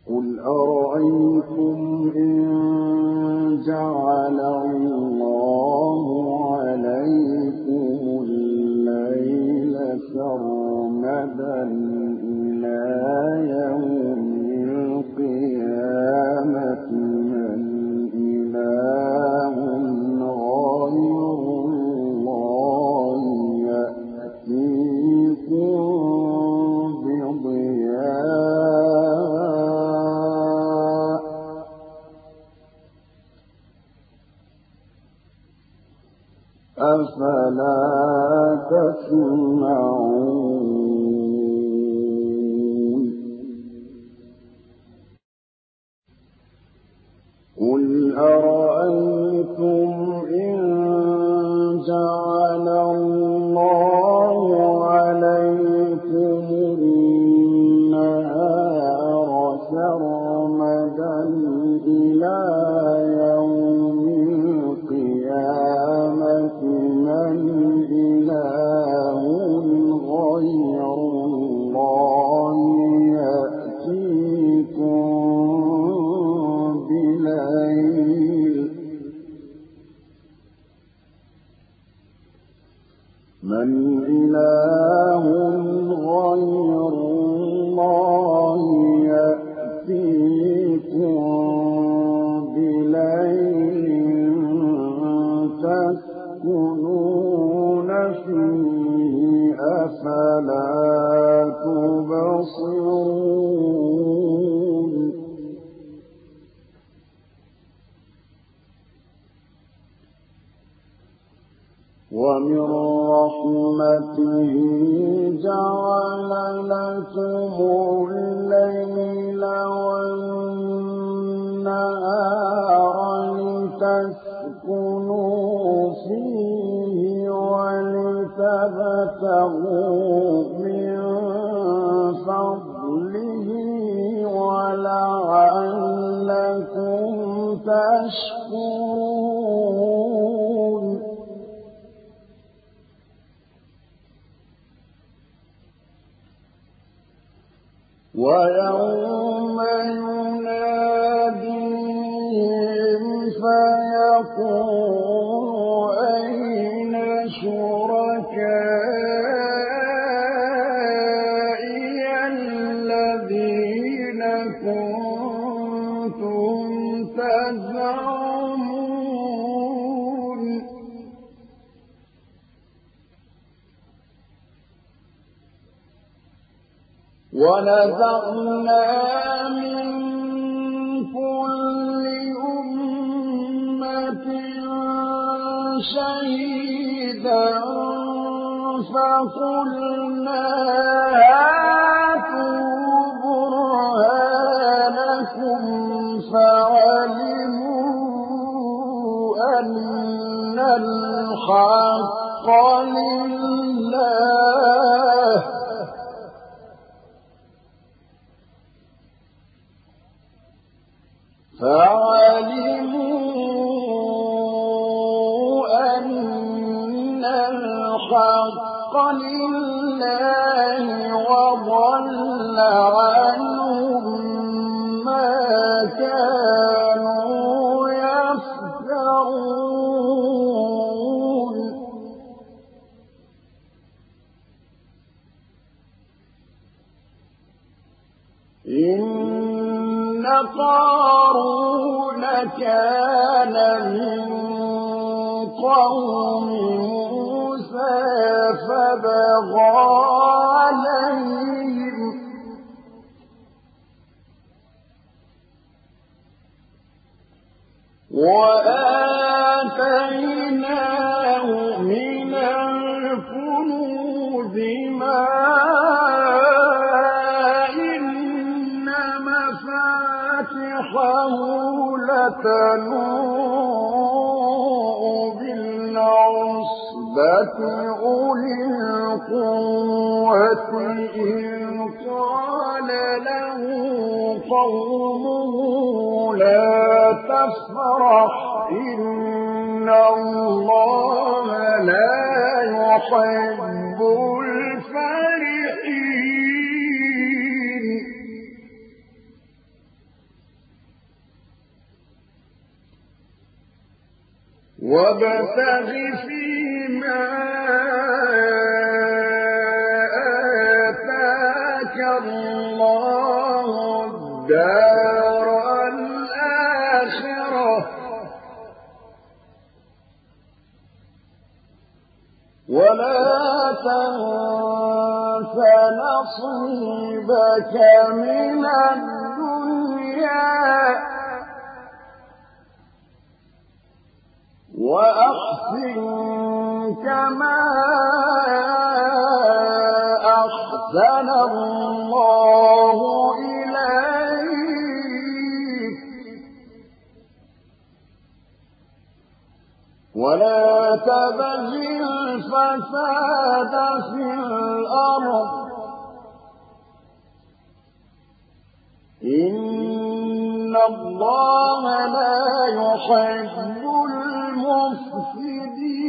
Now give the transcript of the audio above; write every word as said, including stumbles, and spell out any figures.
قُلْ أَرَأَيْتُمْ إِن جَعَلَ اللَّهُ عَلَيْكُمُ اللَّيْلَ سَرْمَدًا إِلَىٰ يَوْمِ الْقِيَامَةِ مَنْ إِلَٰهٌ غَيْرُ اللَّهِ يَأْتِيكُم بِضِيَاءٍ ۖ أَفَلَا تَسْمَعُونَ قُلْ أَرَأَيْتُمْ إِن جَعَلَ اللَّهُ عَلَيْكُمُ النَّهَارَ سَرْمَدًا إِلَىٰ يَوْمِ الْقِيَامَةِ مَنْ إِلَٰهٌ غَيْرُ اللَّهِ يَأْتِيكُم بِلَيْلٍ ۖ مَنْ إِلَٰهٌ غَيْرُ اللَّهِ يَأْتِيكُم بِلَيْلٍ تَسْكُنُونَ فِيهِ ۖ أَفَلَا تُبْصِرُونَ وَمِن رَّحْمَتِهِ جَعَلَ لَكُمُ اللَّيْلَ وَالنَّهَارَ لِتَسْكُنُوا فِيهِ وَلِتَبْتَغُوا مِن فَضْلِهِ وَلَعَلَّكُمْ تَشْكُرُونَ وَيَوْمَ يُنَادِيهِمْ فَيَقُولُ أَيْنَ شُرَكَائِيَ الَّذِينَ كُنتُمْ تَزْعُمُونَ وَنَزَعْنَا مِن كُلِّ أُمَّةٍ شَهِيدًا فَقُلْنَا هَاتُوا بُرْهَانَكُمْ فَعَلِمُوا أَنَّ الْحَقَّ لِلَّهِ فَعَلِمُوا أَنَّ الْحَقَّ لِلَّهِ وَضَلَّ عَنْهُم مَّا كَانُوا يَفْتَرُونَ إِنَّ قَارُونَ كَانَ مِن قَوْمِ مُوسَىٰ فَبَغَىٰ عَلَيْهِمْ وَآتَيْنَاهُ مِنَ الْكُنُوزِ مَا لَتَنُوءُ بِالْعُصْبَةِ أُولِي الْقُوَّةِ إِذْ قَالَ لَهُ قَوْمُهُ لَا تَفْرَحْ إِنَّ اللَّهَ لَا يُحِبُّ الْفَرِحِينَ وابتغ فيما آتاك الله الدار الآخرة ولا تنس نصيبك من الدنيا وأحسن كما أحسن الله إليك ولا تبغ الفساد في الأرض إن الله لا يحب المفسدين